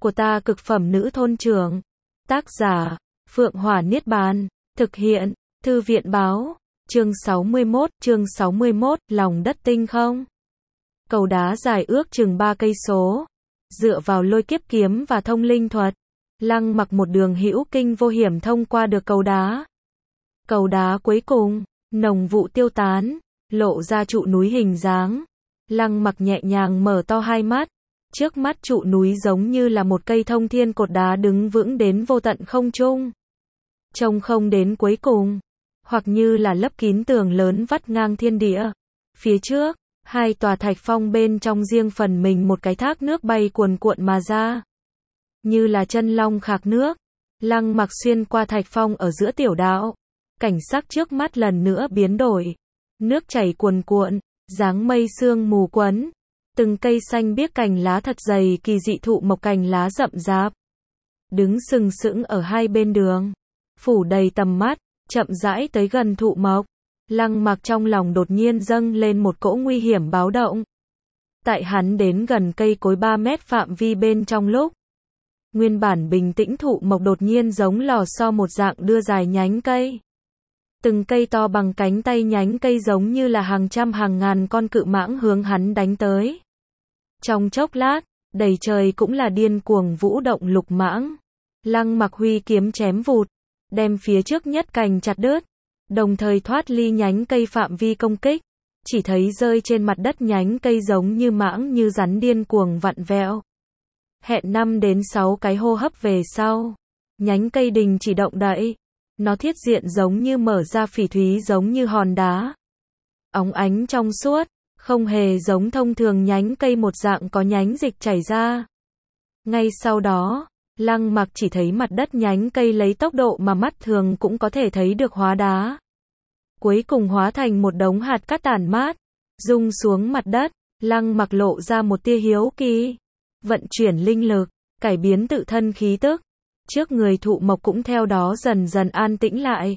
của ta cực phẩm nữ thôn trưởng. Tác giả, Phượng Hỏa Niết Bàn. Thực hiện, Thư viện báo. Chương 61, lòng đất tinh không. Cầu đá dài ước chừng 3 cây số. Dựa vào lôi kiếp kiếm và thông linh thuật, Lăng Mặc một đường hữu kinh vô hiểm thông qua được cầu đá. Cầu đá cuối cùng, nồng vụ tiêu tán, lộ ra trụ núi hình dáng. Lăng Mặc nhẹ nhàng mở to hai mắt. Trước mắt trụ núi giống như là một cây thông thiên cột đá đứng vững đến vô tận không trung. Trông không đến cuối cùng, hoặc như là lấp kín tường lớn vắt ngang thiên địa. Phía trước, hai tòa thạch phong bên trong riêng phần mình một cái thác nước bay cuồn cuộn mà ra. Như là chân long khạc nước, Lăng Mặc xuyên qua thạch phong ở giữa tiểu đạo. Cảnh sắc trước mắt lần nữa biến đổi. Nước chảy cuồn cuộn, dáng mây sương mù quấn. Từng cây xanh biếc cành lá thật dày kỳ dị thụ mộc cành lá rậm rạp. Đứng sừng sững ở hai bên đường, phủ đầy tầm mắt, chậm rãi tới gần thụ mộc. Lăng Mặc trong lòng đột nhiên dâng lên một cỗ nguy hiểm báo động. Tại hắn đến gần cây cối 3 mét phạm vi bên trong lúc, nguyên bản bình tĩnh thụ mộc đột nhiên giống lò xo một dạng đưa dài nhánh cây. Từng cây to bằng cánh tay nhánh cây giống như là hàng trăm hàng ngàn con cự mãng hướng hắn đánh tới. Trong chốc lát, đầy trời cũng là điên cuồng vũ động lục mãng. Lăng Mặc huy kiếm chém vụt, đem phía trước nhất cành chặt đứt, đồng thời thoát ly nhánh cây phạm vi công kích. Chỉ thấy rơi trên mặt đất nhánh cây giống như mãng như rắn điên cuồng vặn vẹo. Hẹn 5 đến 6 cái hô hấp về sau, nhánh cây đình chỉ động đậy. Nó thiết diện giống như mở ra phỉ thúy giống như hòn đá. Óng ánh trong suốt, không hề giống thông thường nhánh cây một dạng có nhánh dịch chảy ra. Ngay sau đó, Lăng Mặc chỉ thấy mặt đất nhánh cây lấy tốc độ mà mắt thường cũng có thể thấy được hóa đá. Cuối cùng hóa thành một đống hạt cát tản mát, rung xuống mặt đất. Lăng Mặc lộ ra một tia hiếu kỳ. Vận chuyển linh lực, cải biến tự thân khí tức. Trước người thụ mộc cũng theo đó dần dần an tĩnh lại.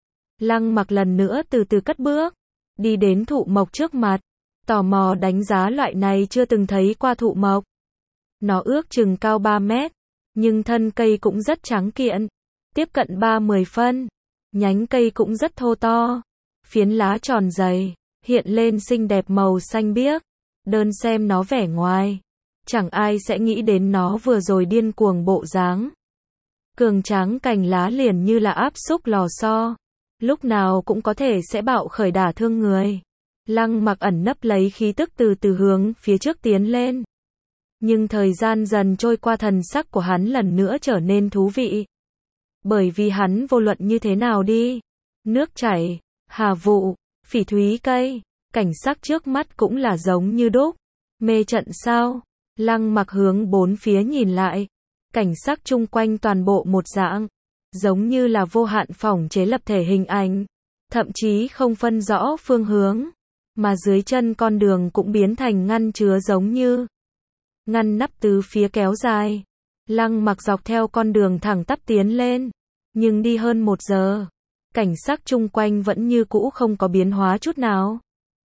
Lăng Mặc lần nữa từ từ cất bước, đi đến thụ mộc trước mặt, tò mò đánh giá loại này chưa từng thấy qua thụ mộc. Nó ước chừng cao 3 mét, nhưng thân cây cũng rất tráng kiện, tiếp cận 30 phân. Nhánh cây cũng rất thô to, phiến lá tròn dày, hiện lên xinh đẹp màu xanh biếc. Đơn xem nó vẻ ngoài, chẳng ai sẽ nghĩ đến nó vừa rồi điên cuồng bộ dáng. Cường tráng cành lá liền như là áp xúc lò xo, lúc nào cũng có thể sẽ bạo khởi đả thương người. Lăng Mặc ẩn nấp lấy khí tức từ từ hướng phía trước tiến lên. Nhưng thời gian dần trôi qua thần sắc của hắn lần nữa trở nên thú vị. Bởi vì hắn vô luận như thế nào đi, nước chảy, hà vụ, phỉ thúy cây, cảnh sắc trước mắt cũng là giống như đúc. Mê trận sao? Lăng Mặc hướng bốn phía nhìn lại. Cảnh sắc chung quanh toàn bộ một dạng, giống như là vô hạn phỏng chế lập thể hình ảnh, thậm chí không phân rõ phương hướng, mà dưới chân con đường cũng biến thành ngăn chứa giống như ngăn nắp tứ phía kéo dài. Lăng Mặc dọc theo con đường thẳng tắp tiến lên, nhưng đi hơn 1 giờ, cảnh sắc chung quanh vẫn như cũ không có biến hóa chút nào.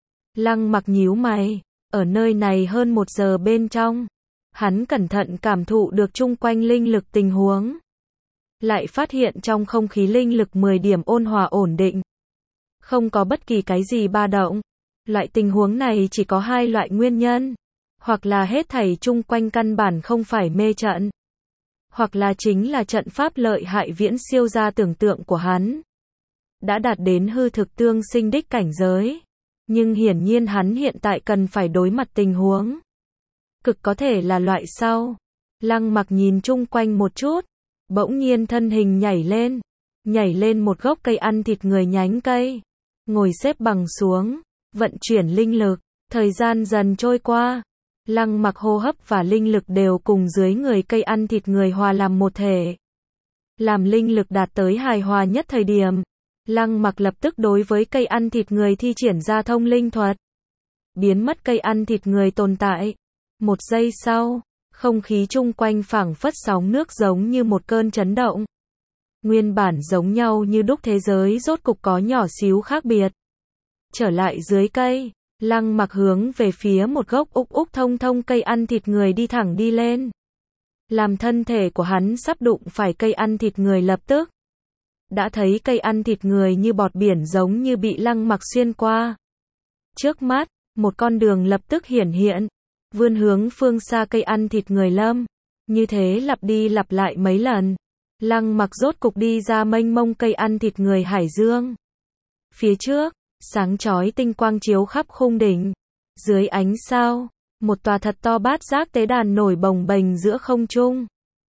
Lăng Mặc nhíu mày, ở nơi này hơn 1 giờ bên trong, hắn cẩn thận cảm thụ được chung quanh linh lực tình huống. Lại phát hiện trong không khí linh lực 10 điểm ôn hòa ổn định. Không có bất kỳ cái gì ba động. Loại tình huống này chỉ có 2 loại nguyên nhân. Hoặc là hết thảy chung quanh căn bản không phải mê trận. Hoặc là chính là trận pháp lợi hại viễn siêu ra tưởng tượng của hắn. Đã đạt đến hư thực tương sinh đích cảnh giới. Nhưng hiển nhiên hắn hiện tại cần phải đối mặt tình huống. Cực có thể là loại sau. Lăng Mặc nhìn chung quanh một chút, bỗng nhiên thân hình nhảy lên một gốc cây ăn thịt người nhánh cây, ngồi xếp bằng xuống, vận chuyển linh lực. Thời gian dần trôi qua, Lăng Mặc hô hấp và linh lực đều cùng dưới người cây ăn thịt người hòa làm một thể. Làm linh lực đạt tới hài hòa nhất thời điểm, Lăng Mặc lập tức đối với cây ăn thịt người thi triển ra thông linh thuật, biến mất cây ăn thịt người tồn tại. 1 giây sau, không khí chung quanh phảng phất sóng nước giống như một cơn chấn động. Nguyên bản giống nhau như đúc thế giới rốt cục có nhỏ xíu khác biệt. Trở lại dưới cây, Lăng Mặc hướng về phía một gốc úc úc thông thông cây ăn thịt người đi thẳng đi lên. làm thân thể của hắn sắp đụng phải cây ăn thịt người lập tức. Đã thấy cây ăn thịt người như bọt biển giống như bị Lăng Mặc xuyên qua. Trước mắt, một con đường lập tức hiển hiện, vươn hướng phương xa cây ăn thịt người lâm. Như thế lặp đi lặp lại mấy lần. Lăng Mặc rốt cục đi ra mênh mông cây ăn thịt người hải dương. Phía trước, sáng chói tinh quang chiếu khắp khung đỉnh. Dưới ánh sao, một tòa thật to bát giác tế đàn nổi bồng bềnh giữa không trung.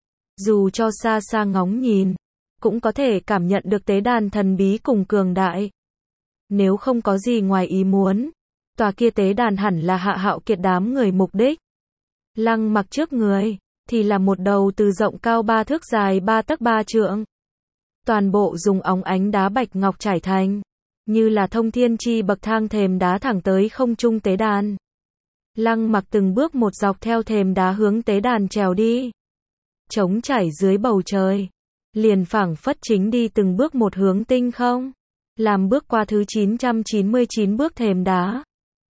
Dù cho xa xa ngóng nhìn, cũng có thể cảm nhận được tế đàn thần bí cùng cường đại. Nếu không có gì ngoài ý muốn, tòa kia tế đàn hẳn là Hạ Hạo Kiệt đám người mục đích. Lăng Mặc trước người, thì là một đầu từ rộng cao 3 thước dài 3 tấc 3 trượng. Toàn bộ dùng óng ánh đá bạch ngọc trải thành, như là thông thiên chi bậc thang thềm đá thẳng tới không trung tế đàn. Lăng Mặc từng bước một dọc theo thềm đá hướng tế đàn trèo đi. Trống trải dưới bầu trời, liền phảng phất chính đi từng bước một hướng tinh không. Làm bước qua thứ 999 bước thềm đá.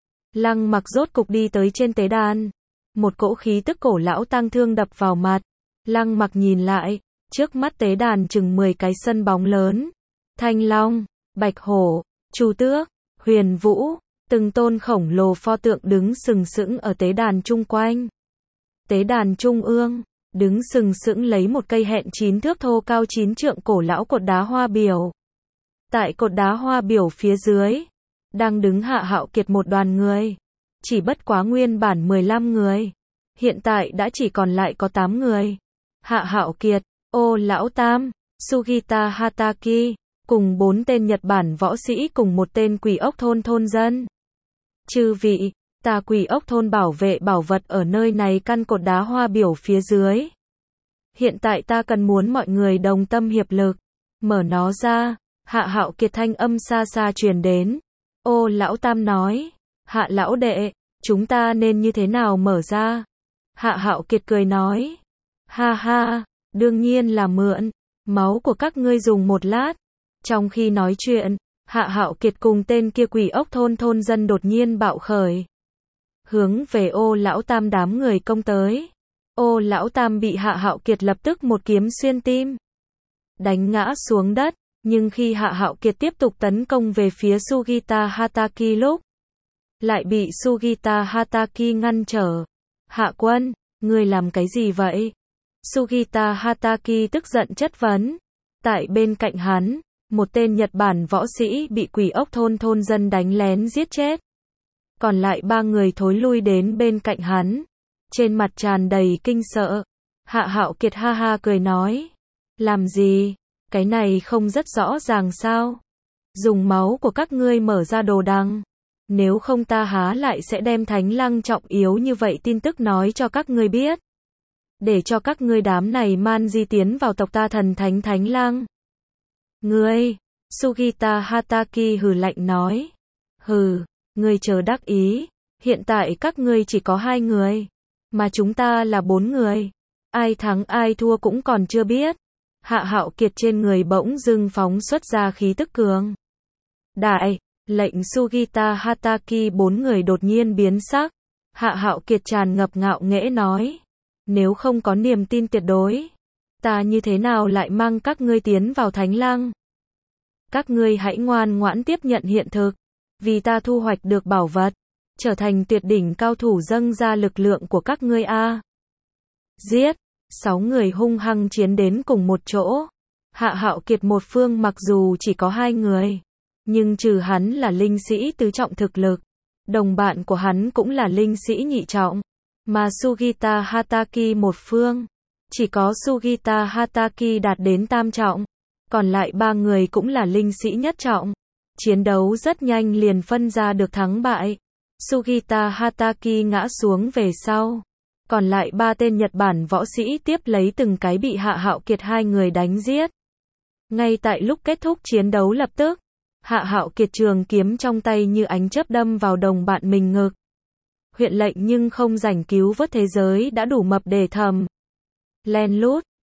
Lăng Mặc rốt cục đi tới trên tế đàn. Một cỗ khí tức cổ lão tang thương đập vào mặt. Lăng Mặc nhìn lại, trước mắt tế đàn chừng 10 cái sân bóng lớn. Thanh Long, Bạch Hổ, Chu Tước, Huyền Vũ, từng tôn khổng lồ pho tượng đứng sừng sững ở tế đàn chung quanh. Tế đàn trung ương, đứng sừng sững lấy một cây hẹn 9 thước thô cao 9 trượng cổ lão cột đá hoa biểu. Tại cột đá hoa biểu phía dưới, đang đứng Hạ Hạo Kiệt một đoàn người. Chỉ bất quá nguyên bản 15 người, hiện tại đã chỉ còn lại có 8 người. Hạ Hạo Kiệt, Ô Lão Tam, Sugita Hataki, cùng 4 tên Nhật Bản võ sĩ cùng một tên quỷ ốc thôn thôn dân. Chư vị, ta quỷ ốc thôn bảo vệ bảo vật ở nơi này căn cột đá hoa biểu phía dưới. Hiện tại ta cần muốn mọi người đồng tâm hiệp lực, mở nó ra. Hạ Hạo Kiệt thanh âm xa xa truyền đến. Ô Lão Tam nói, Hạ Lão Đệ, chúng ta nên như thế nào mở ra? Hạ Hạo Kiệt cười nói, ha ha, đương nhiên là mượn máu của các ngươi dùng một lát. Trong khi nói chuyện, Hạ Hạo Kiệt cùng tên kia quỷ ốc thôn thôn dân đột nhiên bạo khởi, hướng về Ô Lão Tam đám người công tới. Ô Lão Tam bị Hạ Hạo Kiệt lập tức một kiếm xuyên tim, đánh ngã xuống đất. Nhưng khi Hạ Hạo Kiệt tiếp tục tấn công về phía Sugita Hataki lúc, lại bị Sugita Hataki ngăn trở. Hạ quân, ngươi làm cái gì vậy? Sugita Hataki tức giận chất vấn. Tại bên cạnh hắn, một tên Nhật Bản võ sĩ bị quỷ ốc thôn thôn dân đánh lén giết chết. Còn lại 3 người thối lui đến bên cạnh hắn, trên mặt tràn đầy kinh sợ. Hạ Hạo Kiệt ha ha cười nói, làm gì? Cái này không rất rõ ràng sao? Dùng máu của các ngươi mở ra đồ đằng. Nếu không ta há lại sẽ đem Thánh Lăng trọng yếu như vậy tin tức nói cho các ngươi biết. Để cho các ngươi đám này man di tiến vào tộc ta thần thánh Thánh Lăng. Ngươi, Sugita Hataki hừ lạnh nói. Hừ, ngươi chờ đắc ý. Hiện tại các ngươi chỉ có 2 người. Mà chúng ta là 4 người. Ai thắng ai thua cũng còn chưa biết. Hạ Hạo Kiệt trên người bỗng dưng phóng xuất ra khí tức cường đại, lệnh Sugita Hataki 4 người đột nhiên biến sắc. Hạ Hạo Kiệt tràn ngập ngạo nghễ nói, nếu không có niềm tin tuyệt đối, ta như thế nào lại mang các ngươi tiến vào Thánh Lăng? Các ngươi hãy ngoan ngoãn tiếp nhận hiện thực, vì ta thu hoạch được bảo vật, trở thành tuyệt đỉnh cao thủ dâng ra lực lượng của các ngươi a. Giết! 6 người hung hăng chiến đến cùng một chỗ. Hạ Hạo Kiệt một phương mặc dù chỉ có 2 người, nhưng trừ hắn là linh sĩ tứ trọng thực lực, đồng bạn của hắn cũng là linh sĩ nhị trọng, mà Sugita Hataki một phương, chỉ có Sugita Hataki đạt đến tam trọng, còn lại 3 người cũng là linh sĩ nhất trọng. Chiến đấu rất nhanh liền phân ra được thắng bại. Sugita Hataki ngã xuống về sau. Còn lại 3 tên Nhật Bản võ sĩ tiếp lấy từng cái bị Hạ Hạo Kiệt 2 người đánh giết. Ngay tại lúc kết thúc chiến đấu lập tức, Hạ Hạo Kiệt trường kiếm trong tay như ánh chớp đâm vào đồng bạn mình ngực. Huyện lệnh nhưng không rảnh cứu vớt thế giới đã đủ mập để thầm. Len lút,